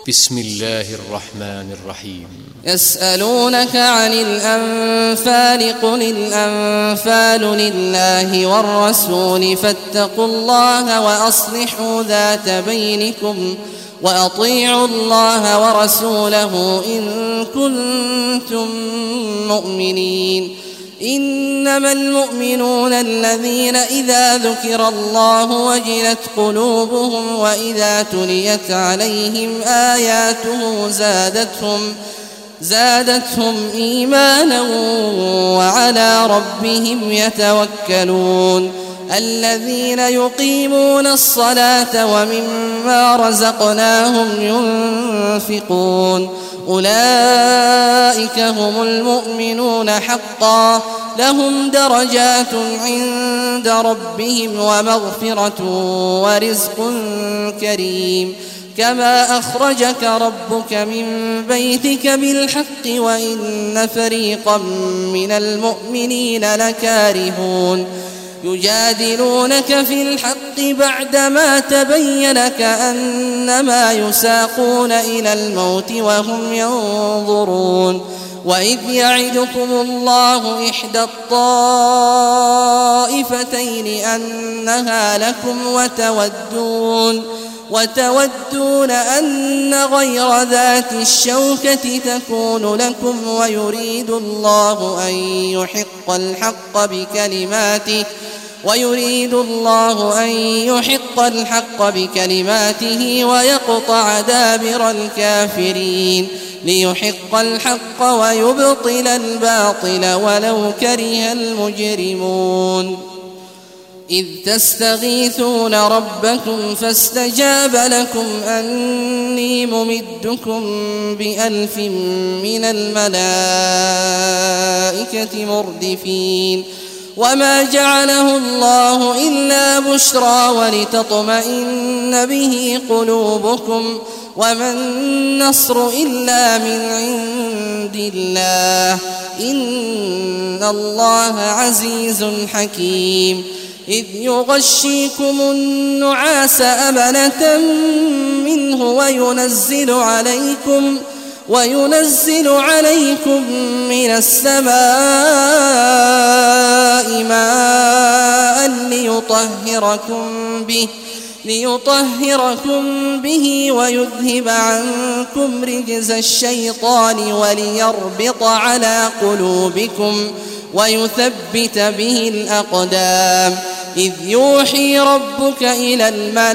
بسم الله الرحمن الرحيم. يسألونك عن الأنفال قل الأنفال لله والرسول فاتقوا الله وأصلحوا ذات بينكم وأطيعوا الله ورسوله إن كنتم مؤمنين. إنما المؤمنون الذين إذا ذكر الله وجلت قلوبهم وإذا تليت عليهم آياته زادتهم إيمانا وعلى ربهم يتوكلون. الذين يقيمون الصلاة ومما رزقناهم ينفقون أولئك هم المؤمنون حقا لهم درجات عند ربهم ومغفرة ورزق كريم. كما أخرجك ربك من بيتك بالحق وإن فريقا من المؤمنين لكارهون يجادلونك في الحق بعدما تبين كأنما يساقون إلى الموت وهم ينظرون. وإذ يعدكم الله إحدى الطائفتين أنها لكم وتودون أن غير ذات الشوكة تكون لكم ويريد الله أن يحق الحق بكلماته ويقطع دابر الكافرين ليحق الحق ويبطل الباطل ولو كره المجرمون. إذ تستغيثون ربكم فاستجاب لكم أني ممدكم ب1000 من الملائكة مردفين. وما جعله الله إلا بشرى ولتطمئن به قلوبكم وما النصر إلا من عند الله إن الله عزيز حكيم. إذ يغشيكم النعاس أمنة منه وينزل عليكم من السماء ماء ليطهركم به ويذهب عنكم رجز الشيطان وليربط على قلوبكم ويثبت به الأقدام. إذ يوحي ربك إلى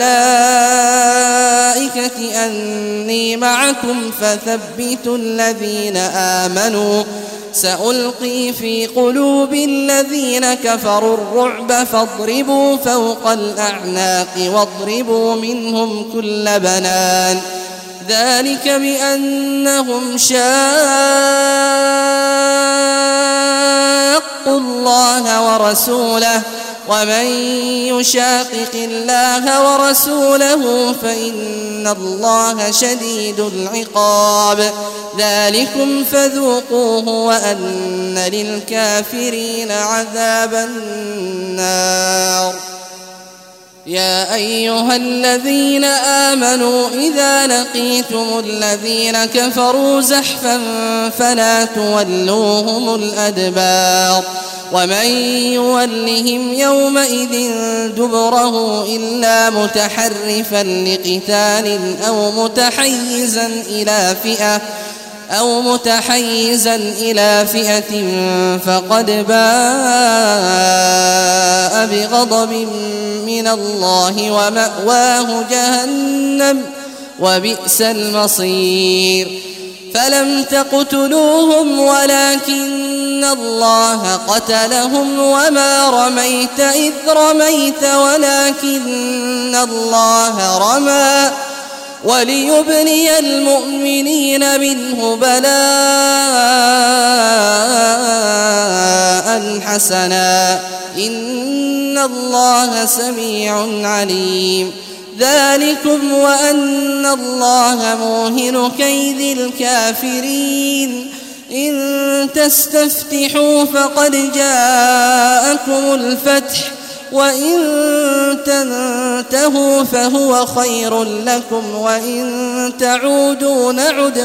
الملائكة أني معكم فثبتوا الذين آمنوا سألقي في قلوب الذين كفروا الرعب فاضربوا فوق الأعناق واضربوا منهم كل بنان. ذلك بأنهم شاقوا الله ورسوله ومن يشاقق الله ورسوله فإن الله شديد العقاب. ذلكم فذوقوه وأن للكافرين عذاب النار. يا أيها الذين آمنوا إذا لقيتم الذين كفروا زحفا فلا تولوهم الأدبار. ومن يولهم يومئذ دبره إلا متحرفا لقتال أو متحيزا إلى فئة فقد باء بغضب من الله ومأواه جهنم وبئس المصير. فلم تقتلوهم ولكن الله قتلهم وما رميت إذ رميت ولكن الله رمى وليبلي المؤمنين منه بلاء حسنا إن الله سميع عليم. ذلكم وأن الله موهن كيد الكافرين. إن تستفتحوا فقد جاءكم الفتح وإن تنتهوا فهو خير لكم وإن تعودوا نعد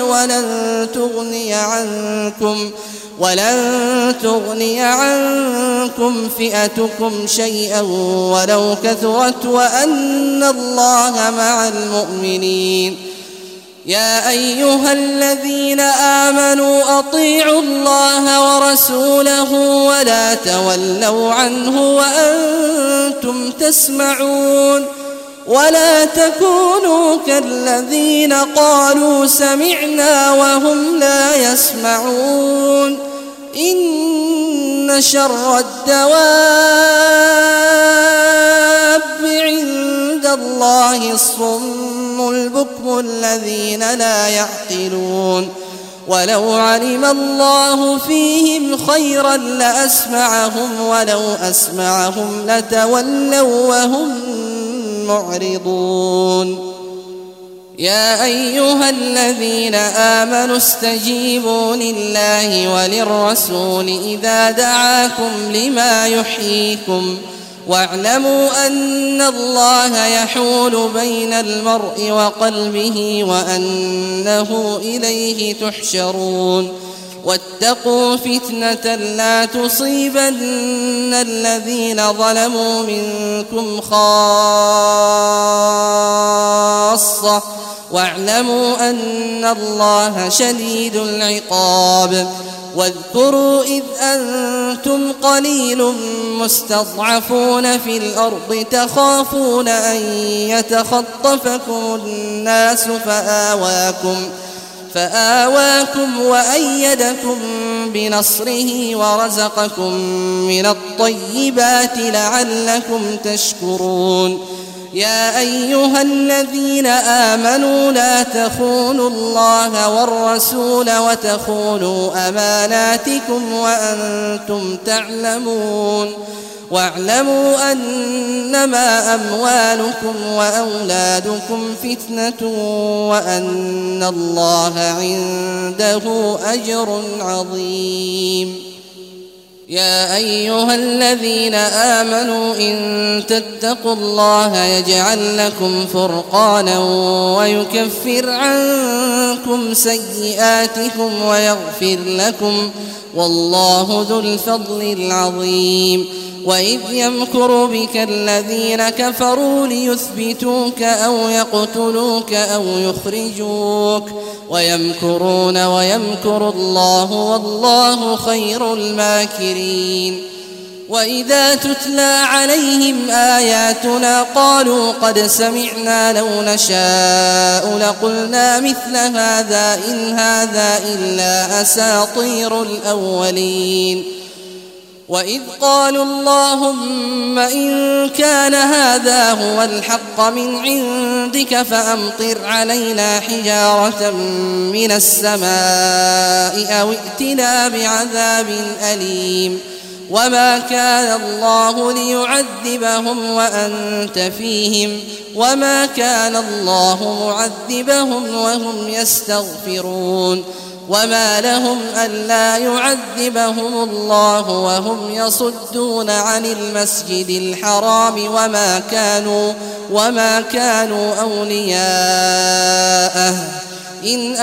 ولن تغني عنكم فئتكم شيئا ولو كثرت وأن الله مع المؤمنين. يا أيها الذين آمنوا أطيعوا الله ورسوله ولا تولوا عنه وأنتم تسمعون ولا تكونوا كالذين قالوا سمعنا وهم لا يسمعون. إن شر الدواب عند الله الصم البكم الذين لا يعقلون. ولو علم الله فيهم خيرا لأسمعهم ولو أسمعهم لتولوا وهم معرضون. يا أيها الذين آمنوا استجيبوا لله وللرسول إذا دعاكم لما يحييكم واعلموا أن الله يحول بين المرء وقلبه وأنه إليه تحشرون. واتقوا فتنة لا تصيبن الذين ظلموا منكم خاصة واعلموا أن الله شديد العقاب. واذكروا إذ أنتم قليل مستضعفون في الأرض تخافون أن يتخطفكم الناس فآواكم وأيدكم بنصره ورزقكم من الطيبات لعلكم تشكرون. يا أيها الذين آمنوا لا تخونوا الله والرسول وتخونوا أماناتكم وأنتم تعلمون. واعلموا أنما أموالكم وأولادكم فتنة وأن الله عنده أجر عظيم. يا أيها الذين آمنوا إن تتقوا الله يجعل لكم فرقانا ويكفر عنكم سيئاتكم ويغفر لكم والله ذو الفضل العظيم. وإذ يمكر بك الذين كفروا ليثبتوك أو يقتلوك أو يخرجوك ويمكرون ويمكر الله والله خير الماكرين. وإذا تتلى عليهم آياتنا قالوا قد سمعنا لو نشاء لقلنا مثل هذا إن هذا إلا أساطير الأولين. وإذ قالوا اللهم إن كان هذا هو الحق من عندك فأمطر علينا حجارة من السماء أو ائتنا بعذاب أليم. وما كان الله ليعذبهم وأنت فيهم وما كان الله معذبهم وهم يستغفرون. وما لهم ألا يعذبهم الله وهم يصدون عن المسجد الحرام وما كانوا أولياءه إن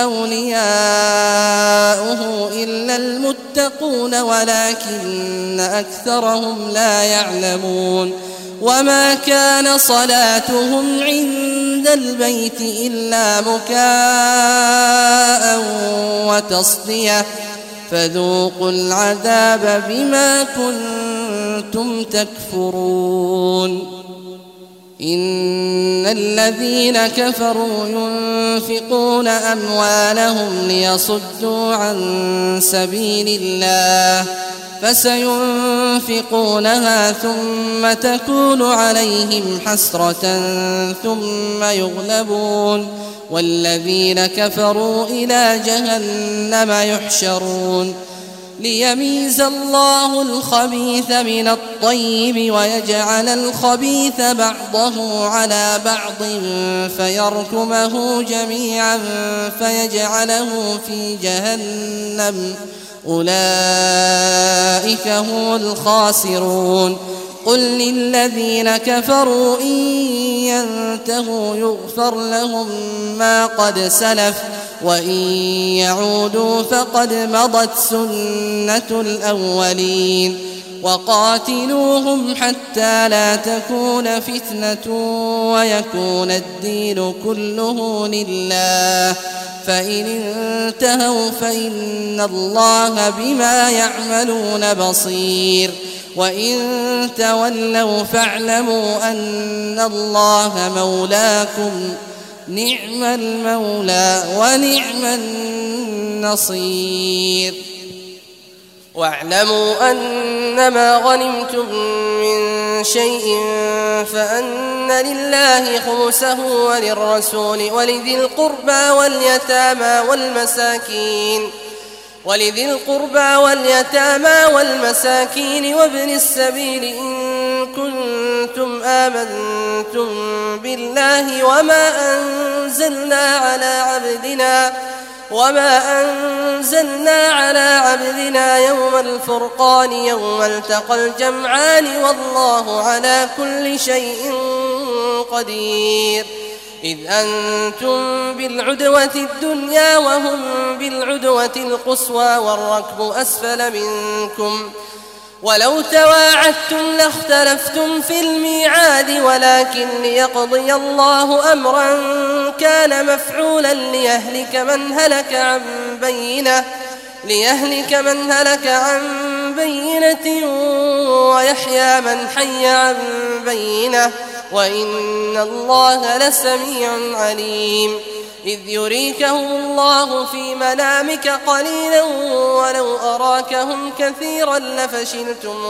أولياؤه إلا المتقون ولكن أكثرهم لا يعلمون. وما كان صلاتهم عند البيت إلا مكاء وتصدية فذوقوا العذاب بما كنتم تكفرون. إن الذين كفروا ينفقون أموالهم ليصدوا عن سبيل الله فسينفقونها ثم تكون عليهم حسرة ثم يغلبون والذين كفروا إلى جهنم يحشرون. ليميز الله الخبيث من الطيب ويجعل الخبيث بعضه على بعض فيركمه جميعا فيجعله في جهنم أولئك هم الخاسرون. قل للذين كفروا إن ينتهوا يغفر لهم ما قد سلف وإن يعودوا فقد مضت سنة الأولين وقاتلوهم حتى لا تكون فتنة ويكون الدين كله لله فإن انتهوا فإن الله بما يعملون بصير وإن تولوا فاعلموا أن الله مولاكم نعم المولى ونعم النصير واعلموا أنما غنمتم من شيء فأن لله خمسه وللرسول ولذي القربى واليتامى والمساكين وابن السبيل إن كنتم آمنتم بالله وما أنزلنا على عبدنا يوم الفرقان يوم التقى الجمعان والله على كل شيء قدير إذ أنتم بالعدوة الدنيا وهم بالعدوة القصوى والركب أسفل منكم ولو تواعدتم لاختلفتم في الميعاد ولكن ليقضي الله أمرا كان مفعولا ليهلك من هلك عن بينة ويحيى من حي عن بينة وإن الله لسميع عليم إذ يريكهم الله في منامك قليلا ولو أراكهم كثيرا لفشلتم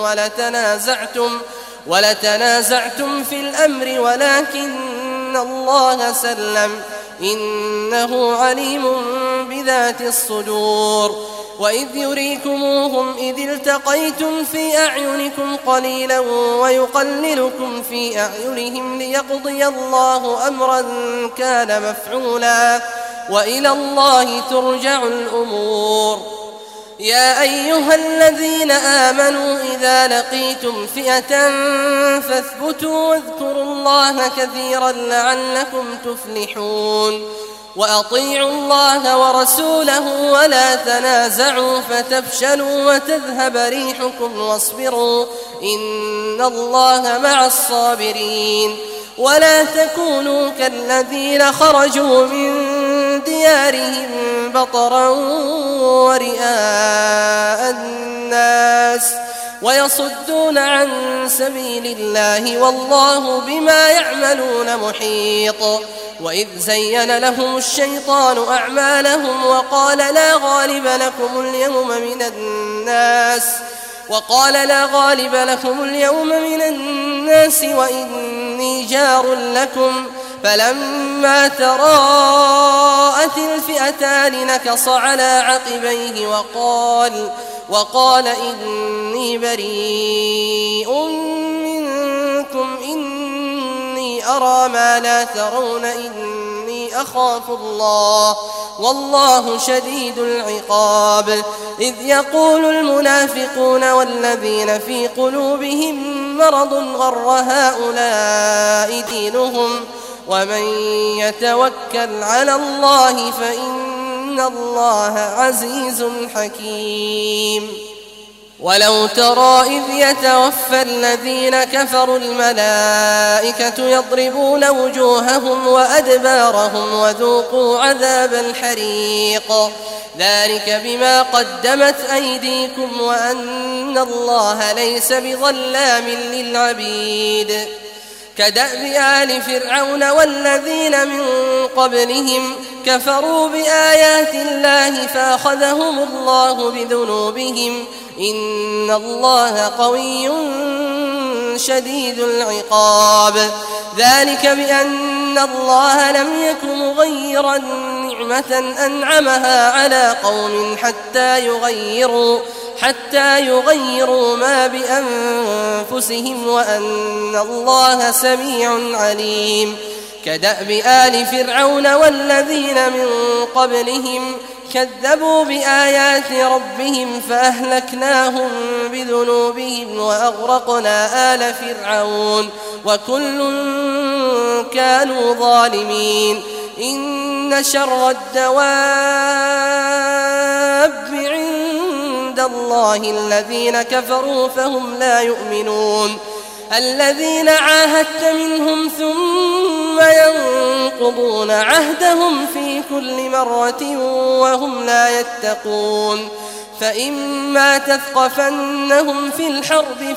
ولتنازعتم في الأمر ولكن الله سلم إنه عليم بذات الصدور وإذ يريكموهم إذ التقيتم في أعينكم قليلا ويقللكم في أعينهم ليقضي الله أمرا كان مفعولا وإلى الله ترجع الأمور يا أيها الذين آمنوا إذا لقيتم فئة فاثبتوا واذكروا الله كثيرا لعلكم تفلحون وأطيعوا الله ورسوله ولا تنازعوا فتفشلوا وتذهب ريحكم واصبروا إن الله مع الصابرين ولا تكونوا كالذين خرجوا من ديارهم بطرا ورئاء الناس ويصدون عن سبيل الله والله بما يعملون محيط وإذ زين لهم الشيطان أعمالهم وقال لا غالب لكم اليوم من الناس وإني جار لكم فلما تراءت الفئتان نكص على عقبيه وقال إني بريء منكم إني أرى ما لا ترون إني أخاف الله والله شديد العقاب إذ يقول المنافقون والذين في قلوبهم مرض غر هؤلاء دينهم ومن يتوكل على الله فإن الله عزيز حكيم ولو ترى إذ يتوفى الذين كفروا الملائكة يضربون وجوههم وأدبارهم وذوقوا عذاب الحريق ذلك بما قدمت أيديكم وأن الله ليس بظلام للعبيد كدأب آل فرعون والذين من قبلهم كفروا بآيات الله فأخذهم الله بذنوبهم إن الله قوي شديد العقاب ذلك بأن الله لم يك مغيرا نعمة أنعمها على قوم حتى يغيروا ما بأنفسهم وأن الله سميع عليم كدأب آل فرعون والذين من قبلهم كذبوا بآيات ربهم فأهلكناهم بذنوبهم وأغرقنا آل فرعون وكل كانوا ظالمين إن شر الدواب عند الله الذين كفروا فهم لا يؤمنون الذين عاهدت منهم ثم ينقضون عهدهم في كل مرة وهم لا يتقون فإما تثقفنهم في الحرب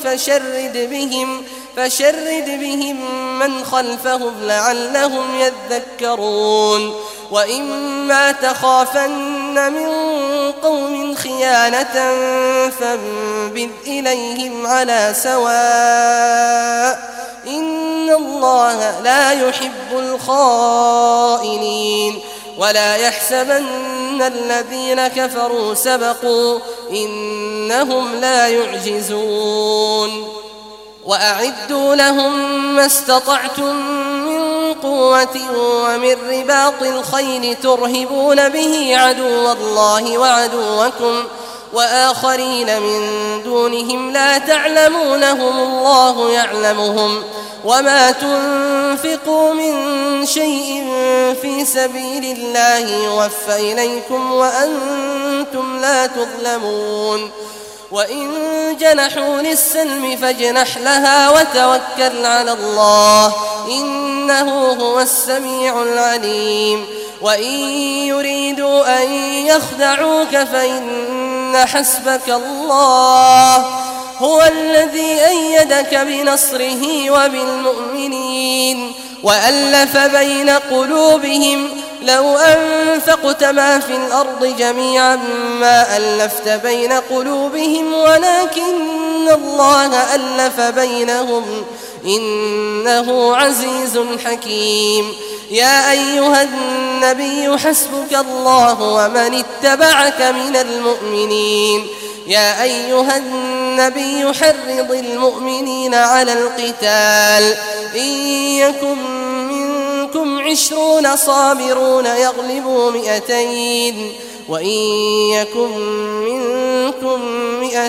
فشرد بهم من خلفهم لعلهم يذكرون وإما تخافن من قوم خيانة فانبذ إليهم على سواء إن الله لا يحب الخائنين ولا يحسبن الذين كفروا سبقوا إنهم لا يعجزون وأعدوا لهم ما استطعتم من قوة ومن رباط الخيل ترهبون به عدو الله وعدوكم وآخرين من دونهم لا تعلمونهم الله يعلمهم وما تنفقوا من شيء في سبيل الله يوفى إليكم وأنتم لا تظلمون وإن جنحوا للسلم فاجنح لها وتوكل على الله إنه هو السميع العليم وإن يريدوا أن يخدعوك فإن حسبك الله هو الذي أيدك بنصره وبالمؤمنين وألف بين قلوبهم لو أنفقت ما في الأرض جميعا ما ألفت بين قلوبهم ولكن الله ألف بينهم إنه عزيز حكيم يا أيها النبي حسبك الله ومن اتبعك من المؤمنين يا أيها النبي حرض المؤمنين على القتال إن يكن منكم 20 صابرون يغلبوا 200 وإن يكن منكم 100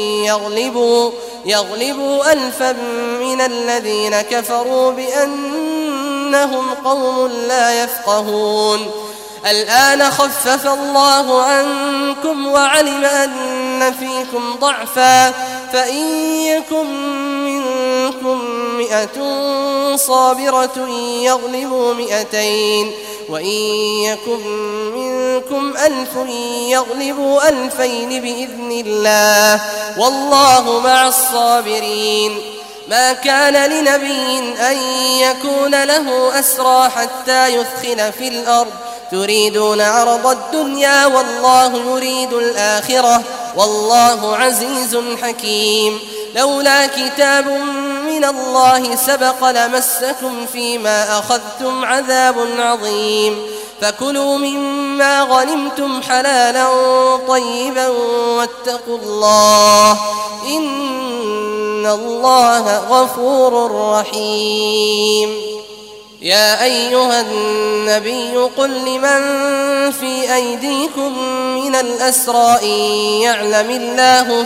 يغلبوا 1000 من الذين كفروا بأنهم قوم لا يفقهون الآن خفف الله عنكم وعلم أن فيكم ضعفا فإن يكن منكم 100 صابرة يغلبوا 200 وإن يكن منكم 1000 يغلبوا 2000 بإذن الله والله مع الصابرين ما كان لنبي أن يكون له أسرى حتى يثخن في الأرض تريدون عرض الدنيا والله يريد الآخرة والله عزيز حكيم لولا كتاب من الله سبق لمسكم فيما أخذتم عذاب عظيم فكلوا مما غنمتم حلالا طيبا واتقوا الله إن الله غفور رحيم يا أيها النبي قل لمن في أيديكم من الأسرى إن يعلم الله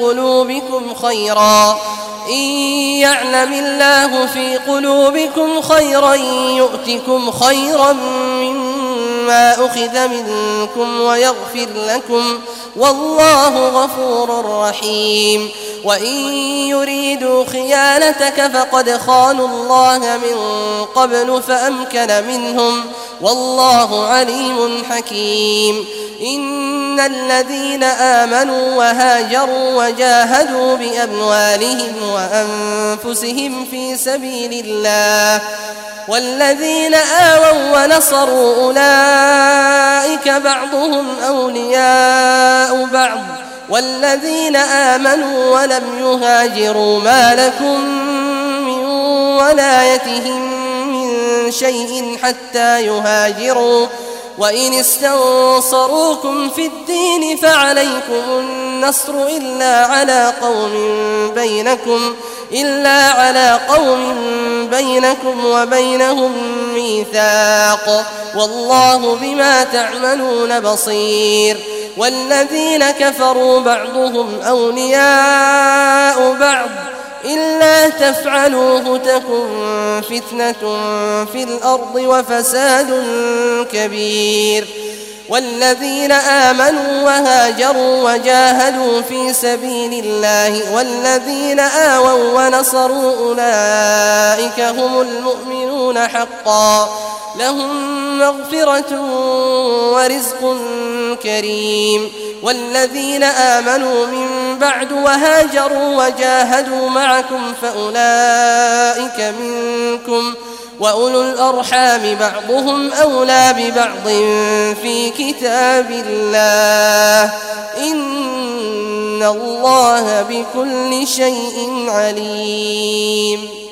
في قلوبكم خيرا يؤتكم خيرا مما أخذ منكم ويغفر لكم والله غفور رحيم وإن يريدوا خيانتك فقد خانوا الله من قبل فأمكن منهم والله عليم حكيم إن الذين آمنوا وهاجروا وجاهدوا بأموالهم وأنفسهم في سبيل الله والذين آووا ونصروا أولئك بعضهم أولياء بعض والذين آمنوا ولم يهاجروا ما لكم من ولايتهم من شيء حتى يهاجروا وإن استنصروكم في الدين فعليكم النصر إلا على قوم بينكم وبينهم الميثاق والله بما تعملون بصير والذين كفروا بعضهم أولياء بعض إلا تفعلوه تكن فتنة في الأرض وفساد كبير والذين آمنوا وهاجروا وجاهدوا في سبيل الله والذين آووا ونصروا أولئك هم المؤمنون حقا لهم مغفرة ورزق كريم والذين آمنوا من بعد وهاجروا وجاهدوا معكم فأولئك منكم وأولو الأرحام بعضهم أولى ببعض في كتاب الله إن الله بكل شيء عليم